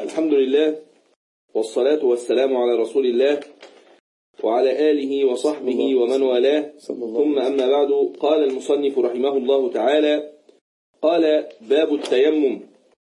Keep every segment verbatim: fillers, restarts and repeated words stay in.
الحمد لله والصلاة والسلام على رسول الله وعلى آله وصحبه ومن والاه، ثم أما بعد. قال المصنف رحمه الله تعالى: قال: باب التيمم.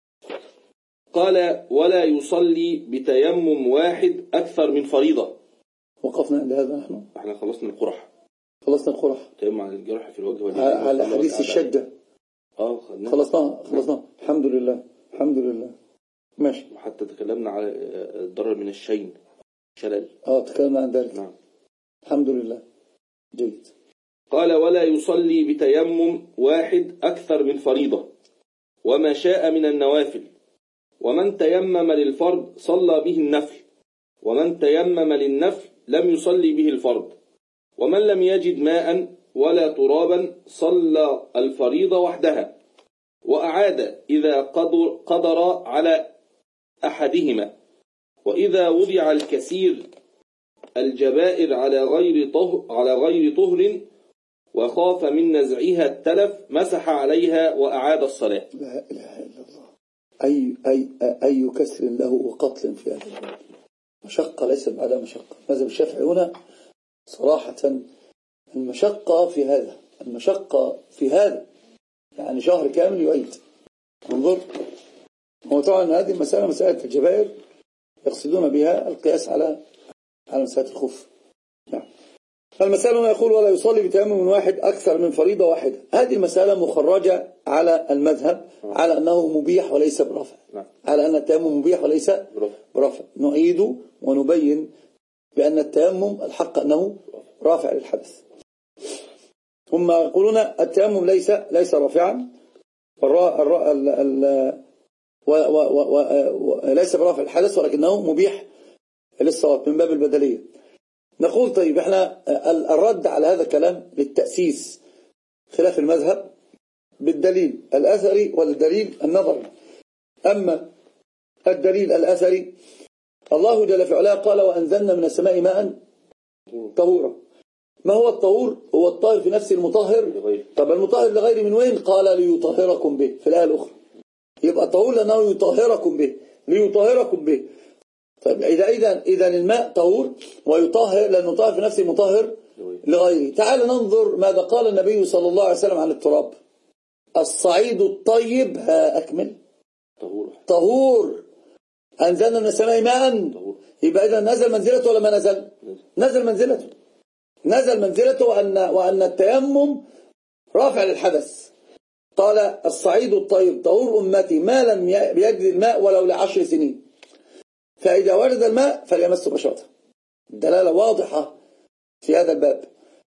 قال: ولا يصلي بتيمم واحد أكثر من فريضة. وقفنا عند هذا نحن. احنا خلصنا القرح. خلصنا القرح. تيمم على الجرح في الوجه واليد. على حديث الشدة. اه خلصناه خلصناه الحمد لله الحمد لله ماشي. وحتى تكلمنا على الضرر من الشين، شلل. اه تكلمنا عن ذلك. نعم. الحمد لله. جيد. قال: ولا يصلي بتيمم واحد أكثر من فريضة وما شاء من النوافل، ومن تيمم للفرض صلى به النفل، ومن تيمم للنفل لم يصلي به الفرض، ومن لم يجد ماء ولا ترابا صلى الفريضة وحدها، وأعاد إذا قدر, قدر على أحدهما، وإذا وضع الكثير الجبائر على غير طهر, على غير طهر وخاف من نزعها التلف مسح عليها وأعاد الصلاة. لا إله إلا الله. أي, أي, أي كسر له وقتل في هذا الباب. مشقة ليس بعد مشقة. ماذا بالشافعي هنا صراحة المشقة في هذا المشقة في هذا يعني شهر كامل يعيد. انظر، هو طبعا هذه المسألة مسألة الجبائر يقصدون بها القياس على على مسألة الخف. نعم. المسألة هنا يقول: ولا يصلي بتيمم واحد أكثر من فريضة واحدة. هذه المسألة مخرجة على المذهب على أنه مبيح وليس برافع، على أن التيمم مبيح وليس برافع. نعيد ونبين بأن التيمم الحق أنه رافع للحدث. هم يقولون التيمم ليس ليس رافعا، وليس برافع الحدث، ولكنه مبيح للصواب من باب البدلية. نقول طيب احنا الرد على هذا الكلام للتأسيس خلاف المذهب بالدليل الأثري والدليل النظري. أما الدليل الأثري، الله جل في علاه قال: وأنزلنا من السماء ماء طهورا. ما هو الطهور؟ هو الطاهر في نفس المطهر. طب المطهر لغير من وين؟ قال: ليطهركم به في الآية الأخرى. يبقى الطهور لأنه يطهركم به، ليطهركم به. طيب إذا إذا إذا الماء طهور ويطهر، لأنه طاهر في نفس المطهر لغيره. تعال ننظر ماذا قال النبي صلى الله عليه وسلم عن التراب: الصعيد الطيب ها أكمل طهور, طهور. أنزلنا من السماء ماء. يبقى إذا نزل منزلته ولا ما نزل؟ نزل منزلته نزل منزلته وأن, وأن التيمم رافع للحدث. قال: الصعيد الطيب طهور أمتي ما لم يجد الماء ولو لعشر سنين، فإذا ورد الماء فليمس بشرته. الدلالة واضحة في هذا الباب.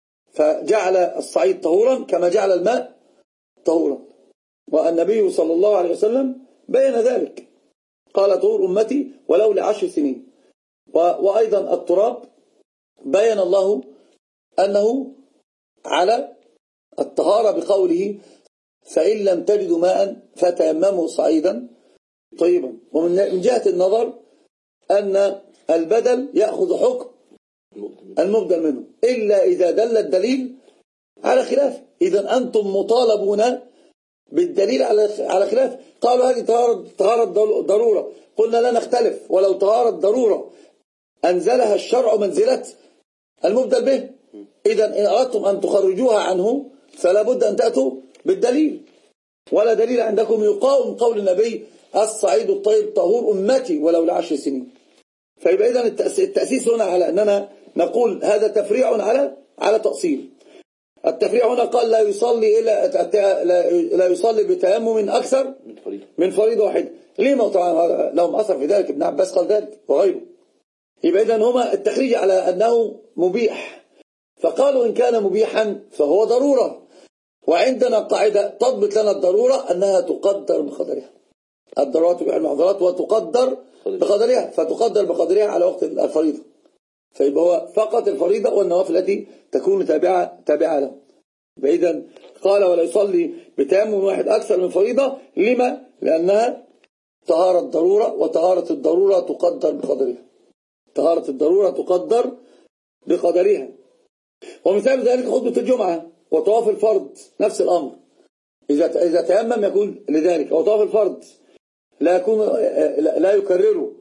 فجعل الصعيد طهورا كما جعل الماء طهورا، والنبي صلى الله عليه وسلم بين ذلك، قال: طهور أمتي ولو لعشر سنين. وأيضا التراب بين الله أنه على الطهارة بقوله: فإن لم تجدوا ماء فتيمموا صعيدا طيبا. ومن جهة النظر أن البدل يأخذ حكم المبدل منه إلا إذا دل الدليل على خلاف. إذا أنتم مطالبون بالدليل على خلاف. قالوا هذه طهارة ضرورة، قلنا لا نختلف، ولو طهارة ضرورة أنزلها الشرع منزلة المبدل به. إذا إن أردتم أن تخرجوها عنه فلا بد أن تأتوا بالدليل، ولا دليل عندكم يقاوم قول النبي: الصعيد الطيب طهور أمتي ولو لعشر سنين. فيبقى إذن التأسيس هنا على أننا نقول هذا تفريع على على تأصيل. التفريع هنا قال: لا يصلي إلا لا يصلي بتيمم أكثر من فريضة واحدة. ليه؟ طبعا لهم أثر في ذلك، ابن عباس قال ذلك وغيره. يبقى إذن هما التخريج على أنه مبيح، فقالوا إن كان مبيحا فهو ضرورة. وعندنا قاعدة تضبط لنا الضرورة أنها تقدر بقدرها. الضرورات تبيح المحظورات وتقدر بقدرها، فتقدر بقدرها على وقت الفريضة. فيبقى هو فقط الفريضة والنوافل التي تكون تابعة تابعة له. فإذا قال: ولا يصلي بتيمم واحد أكثر من فريضة. لما؟ لأنها طهارة ضرورة، وطهارة الضرورة تقدر بقدرها. طهارة الضرورة تقدر بقدرها. ومثال ذلك خطبة الجمعة وطواف الفرض، نفس الأمر. إذا إذا تيمم يكون لذلك، أو طواف الفرض لا يكون لا يكرره،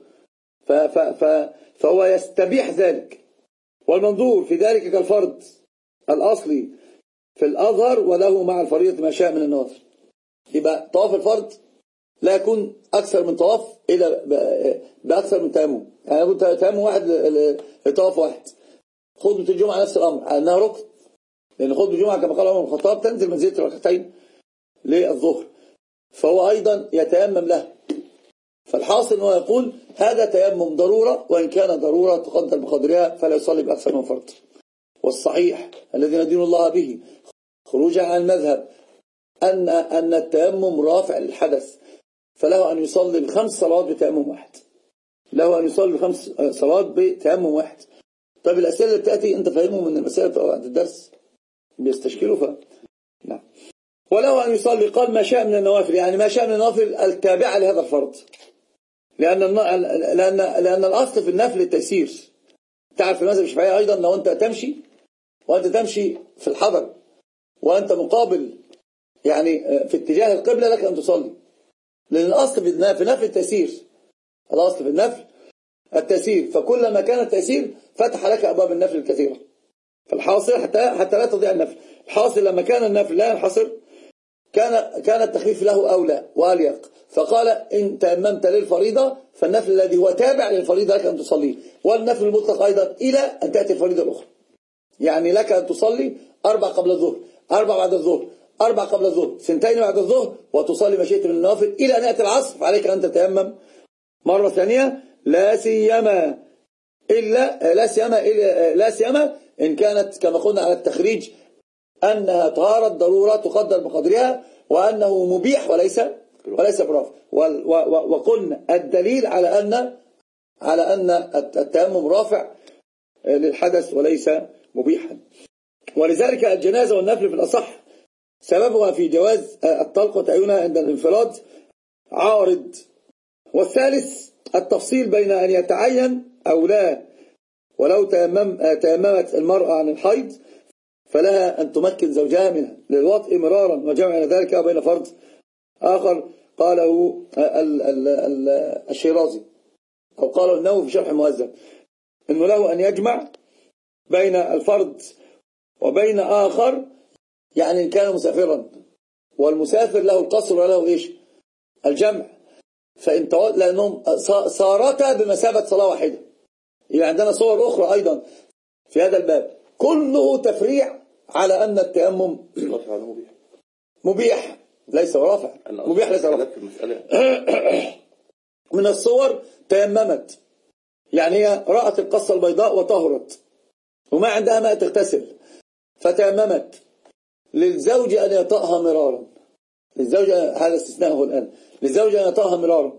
فهو يستبيح ذلك. والمنظور في ذلك كالفرض الأصلي في الأظهر وله مع الفريضة ما شاء من النوافل. يبقى طواف الفرض لا يكون أكثر من طواف إلى بأكثر من تيمم. يعني كنت تيمم واحد لطواف واحد. خطبة الجمعة نفس الأمر أنها ركن، لأن خطبة الجمعة كما قال عمر بن الخطاب تنزل منزلة ركعتين للظهر، فهو أيضا يتيمم له. فالحاصل أنه يقول هذا تيمم ضرورة، وإن كان ضرورة تقدر بقدرها فلا يصلي بأكثر من فرض. والصحيح الذي ندين الله به خروجا عن المذهب أن أن التيمم رافع للحدث، فله أن يصلي الخمس صلوات بتيمم واحد، له أن يصلي الخمس صلوات بتيمم واحد. طيب الأسئلة اللي بتأتي أنت فاهمهم من المسائل بعد الدرس بيستشكلوا ف نعم. وله أن يصلي قال ما شاء من النوافل، يعني ما شاء من النوافل التابعة لهذا الفرض، لأن لأن لأن الأصل في النفل التيسير. تعرف في المذهب الشافعي أيضا لو أنت تمشي وأنت تمشي في الحضر وأنت مقابل يعني في اتجاه القبلة لك أن تصلي، لأن الأصل في نفل التيسير، الأصل في النفل التيسير، فكلما كان التيسير فتح لك أبواب النفل الكثيرة. فالحاصل حتى حتى لا تضيع النفل، الحاصل لما كان النفل لا ينحصر كان كان التخفيف له أولى وأليق، فقال إن تيممت للفريضة فالنفل الذي هو تابع للفريضة لك أن تصلي، والنفل المطلق أيضا إلى أن تأتي الفريضة الأخرى. يعني لك أن تصلي أربع قبل الظهر، أربع بعد الظهر، أربع قبل الظهر، سنتين بعد الظهر، وتصلي ما شئت من النوافل إلى أن يأتي العصر، فعليك أن تتيمم مرة ثانية، لا سيما إلا لا سيما إلا لا سيما إن كانت كما قلنا على التخريج أنها طهارة ضرورة تقدر بقدرها، وأنه مبيح وليس وليس برافع. وقلنا الدليل على أن على أن التيمم رافع للحدث وليس مبيحا. ولذلك الجنازة والنفل في الأصح سببها في جواز الطلق وتعينها عند الانفراد عارض. والثالث التفصيل بين أن يتعين أو لا. ولو تيمم تيممت المرأة عن الحيض فلها أن تمكن زوجها منها للوطء مرارا وجمع ذلك بين فرض آخر قاله ال ال ال الشيرازي أو قاله النووي في شرح المهذب، إنه له أن يجمع بين الفرض وبين آخر، يعني إن كان مسافرا، والمسافر له القصر وله إيش الجمع، فإن لأنهم صارتا بمثابة صلاة واحدة. يعني عندنا صور أخرى أيضا في هذا الباب كله تفريع على أن التيمم مبيح ليس رافع، مبيح ليس رافع. من الصور تيممت، يعني هي رأت القصة البيضاء وطهرت وما عندها ماء تغتسل فتيممت، للزوج أن يطأها مرارا، للزوج هذا استثناءه الآن، للزوج أن يطأها مرارا.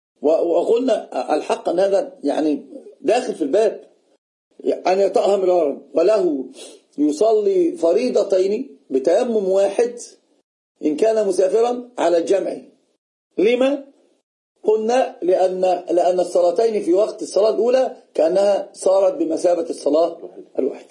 وقلنا الحق أن هذا يعني داخل في الباب، أن يطأها مرارا، وله يصلي فريضتين بتيمم واحد إن كان مسافرا على الجمع. لما؟ قلنا لأن لأن الصلاتين في وقت الصلاة الأولى كأنها صارت بمثابة الصلاة الواحدة.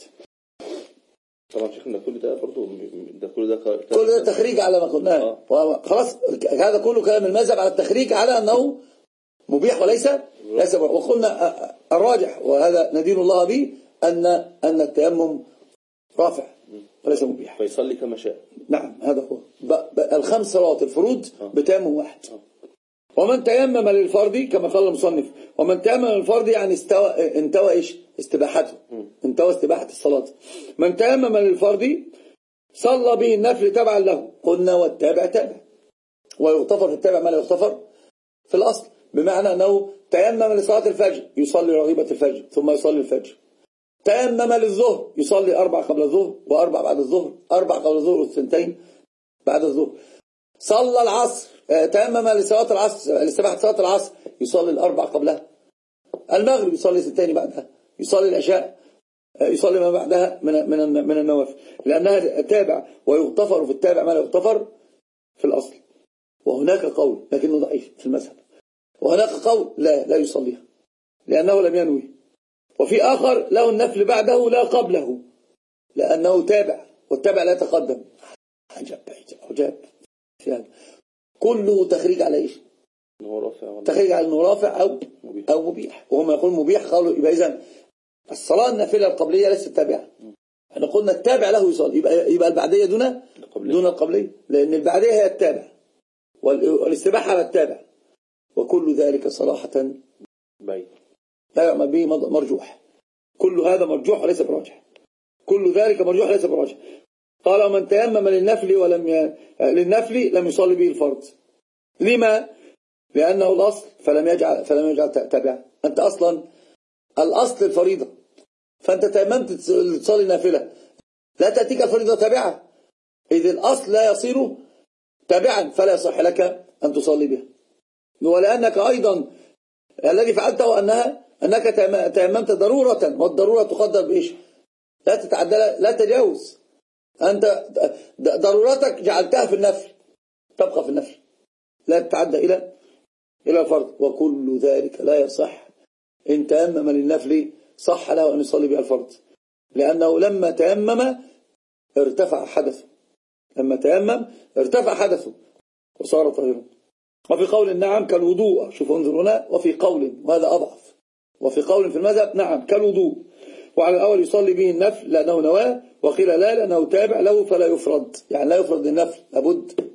طبعا شيخنا كل ده برضه ده كل ده كل ده تخريج على ما قلناه آه. خلاص هذا كله كلام المذهب على التخريج على أنه مبيح وليس ليس. وقلنا الراجح وهذا ندين الله به أن أن التيمم رافع وليس مبيح، فيصلي كما شاء. نعم هذا هو الخمس صلوات الفروض بتيمم واحد. ومن تيمم للفرض كما قال المصنف، ومن تيمم للفرض يعني استوى انتوى ايش استباحته، انتوى استباحة الصلاة. من تيمم للفرض صلى به النفل تبعا له، قلنا والتابع تابع، ويغتفر في التابع ما لا يغتفر في الأصل، بمعنى أنه تيمم لصلاة الفجر يصلي رغيبة الفجر ثم يصلي الفجر، تيمم للظهر يصلي أربع قبل الظهر وأربع بعد الظهر، أربع قبل الظهر والثنتين بعد الظهر. صلى العصر تيمم لصلاة العصر لاستباحة صلاة العصر يصلي الأربع قبلها، المغرب يصلي ستين بعدها، يصلي العشاء يصلي ما بعدها من من من النوافل، لأنها تابع ويغتفر في التابع ما لا يغتفر في الأصل. وهناك قول لكنه ضعيف في المذهب، وهناك قول لا لا يصليها لأنه لم ينوي، وفي آخر له النفل بعده لا قبله لأنه تابع والتابع لا يتقدم. عجب عجب في هذا كله تخريج على إيش هو رافع ولا تخرج على انه رافع او مبيح. او مبيح، وهم يقول مبيح قالوا يبقى اذا الصلاه النافله القبليه ليست تابعه. احنا قلنا التابع له يصلي، يبقى يبقى البعديه دون القبلية. دون القبليه، لان البعديه هي التابع والاستباحه على التابع، وكل ذلك صراحه بعيد لا يعمل به مرجوح. كل هذا مرجوح وليس براجح، كل ذلك مرجوح ليس براجح. قال ومن تيمم للنفل ولم ي... للنفل لم يصلي به الفرض. لما؟ لأنه الأصل فلم يجعل فلم يجعل تابعا. أنت أصلا الأصل الفريضة، فأنت تيممت تصلي نافلة، لا تأتيك الفريضة تابعة، إذ الأصل لا يصير تابعا، فلا يصح لك أن تصلي بها. ولأنك أيضا الذي فعلته أنها أنك تيممت ضرورة، والضرورة تقدر بإيش؟ لا تتعدى، لا تجاوز. أنت ضرورتك جعلتها في النفل، تبقى في النفل، لا تتعدى إلى إلى الفرض. وكل ذلك لا يصح. إن تيمم للنفل صح له أن يصلي بها الفرض، لأنه لما تيمم ارتفع حدثه، لما تيمم ارتفع حدثه وصار طاهرا. وفي قول نعم كالوضوء، شوفوا انظروا هنا، وفي قول وهذا أضعف، وفي قول في المذهب نعم كالوضوء، وعلى الأول يصلي به النفل لأنه نواه، وقيل لا لأنه تابع له فلا يفرض، يعني لا يفرض النفل، لابد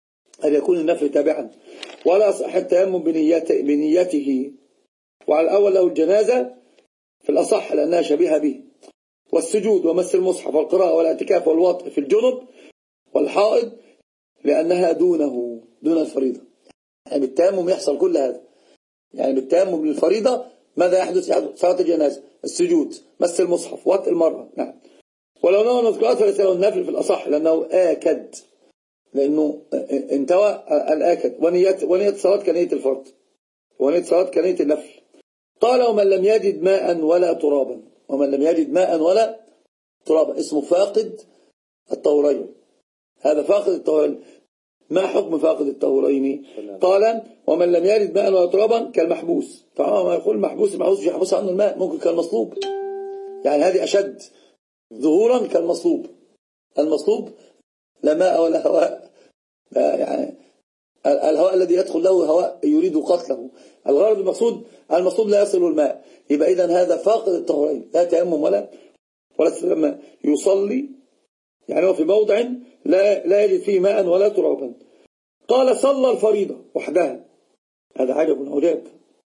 أن يكون النفل تابعا، ولا صح التيمم بنيته, بنيته. وعلى الأول له الجنازة في الأصح لأنها شبيهة به، والسجود ومس المصحف والقراءة والاعتكاف والوطء في الجنب والحائض لأنها دونه دون الفريضة. يعني بالتيمم يحصل كل هذا، يعني بالتيمم للفريضة ماذا يحدث؟ صلاة الجنازة، السجود، مس المصحف، وطء المرأة. نعم. ولو نوى المذكورات فليس له النفل في الأصح لأنه آكد، لأنه انتوى الآكد. ونية ونية الصلاة كنية الفرض، ونية الصلاة كنية النفل. قال ومن لم يجد ماء ولا ترابا، ومن لم يجد ماء ولا ترابا اسمه فاقد الطهورين. هذا فاقد الطهورين. ما حكم فاقد الطهورين؟ قال ومن لم يجد ماء ولا ترابا كالمحبوس. طبعا ما يقول محبوس، المحبوس مش يحبس عنه الماء، ممكن كالمصلوب، يعني هذه أشد ظهورا كالمصلوب. المصلوب لا ماء ولا هواء، لا يعني الهواء الذي يدخل له هواء يريد قتله. الغرض المقصود المصلوب لا يصل الماء، يبقى إذن هذا فاقد الطهورين، لا تيمم ولا ولا لما يصلي، يعني هو في موضع لا لا يجد فيه ماء ولا ترابا. قال صلى الفريضة وحدها، هذا عجب عجاب.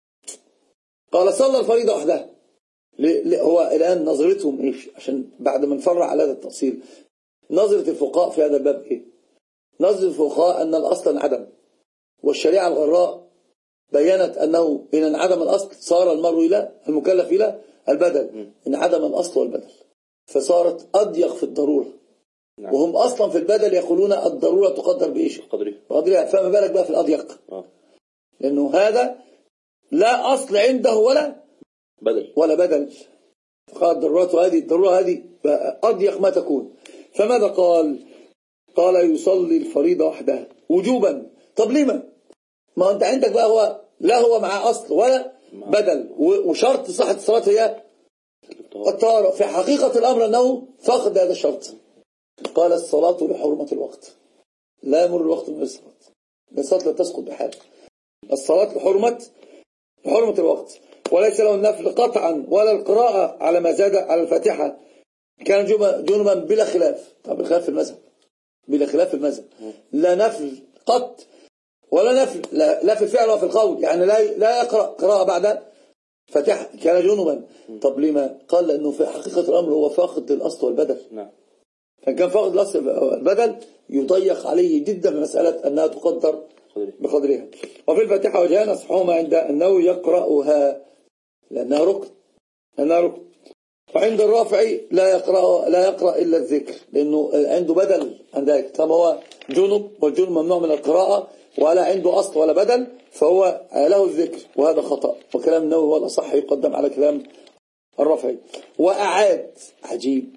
قال صلى الفريضة وحدها. هو الآن نظرتهم إيش؟ عشان بعد ما نفرع على هذا التفصيل، نظرة الفقهاء في هذا الباب إيه؟ نظرة الفقهاء أن الأصل انعدم، والشريعة الغراء بيّنت أنه إن انعدم الأصل صار المرء إلى المكلف إلى البدل، انعدم الأصل والبدل فصارت أضيق في الضرورة. نعم. وهم أصلا في البدل يقولون الضرورة تقدر بإيش؟ قدرها. فما بالك بقى في الأضيق؟ آه. لأنه هذا لا أصل عنده ولا بدل ولا بدل. فقال الضرورات هذه الضرورة هذه أضيق ما تكون. فماذا قال؟ قال يصلي الفريضة وحدها وجوبا. طب لما؟ ما أنت عندك بقى هو لا هو مع أصل ولا بدل، وشرط صحة الصلاة هي الطهارة. في حقيقة الأمر أنه فقد هذا الشرط. قال الصلاة لحرمة الوقت، لا يمر الوقت من الصلاة، الصلاة لا تسقط بحال. الصلاة لحرمة لحرمة الوقت، وليس له النفل قطعا ولا القراءة على ما زاد على الفاتحة كان جنبا بلا خلاف. طب الخلاف في المذهب، بلا خلاف في المذهب، لا نفل قط ولا نفل لا, لا في الفعل ولا في القول، يعني لا لا يقرأ قراءة بعد فاتحة كان جنبا. طب لما؟ قال لأنه في حقيقة الأمر هو فاقد للأصل والبدل. نعم. فكان فاقد الأصل والبدل يضيق عليه جدا في مسألة أنها تقدر بقدرها. وفي الفاتحة وجهان أصحهما عند أنه يقرأها لأنها ركن، لأنها ركن. وعند الرافع لا يقرأ لا يقرأ إلا الذكر، لأنه عنده بدل عن ذلك. طالما هو جنب والجنب ممنوع من القراءة ولا عنده أصل ولا بدل فهو له الذكر، وهذا خطأ. وكلام النووي هو الأصح يقدم على كلام الرافعي. وأعاد، عجيب،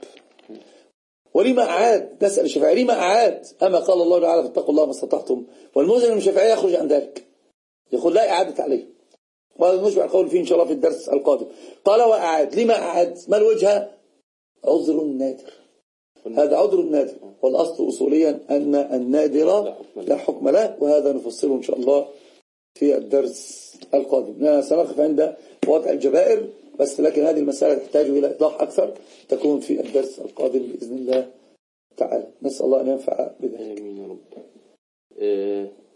ولما أعاد؟ نسأل الشافعي لما أعاد؟ أما قال الله تعالى فاتقوا الله ما استطعتم، والمذهب الشافعي يخرج عن ذلك، يقول لا إعادة عليه، وهذا نشبع القول فيه إن شاء الله في الدرس القادم. قال وأعاد. لما أعاد؟ ما الوجه؟ عذر نادر، هذا عذر نادر، والأصل أصوليا أن النادر لا حكم له، وهذا نفصله إن شاء الله في الدرس القادم. سنقف عند وضع الجبائر بس، لكن هذه المسألة تحتاج إلى إيضاح أكثر، تكون في الدرس القادم بإذن الله تعالى. نسأل الله أن ينفع بذلك. آمين يا رب.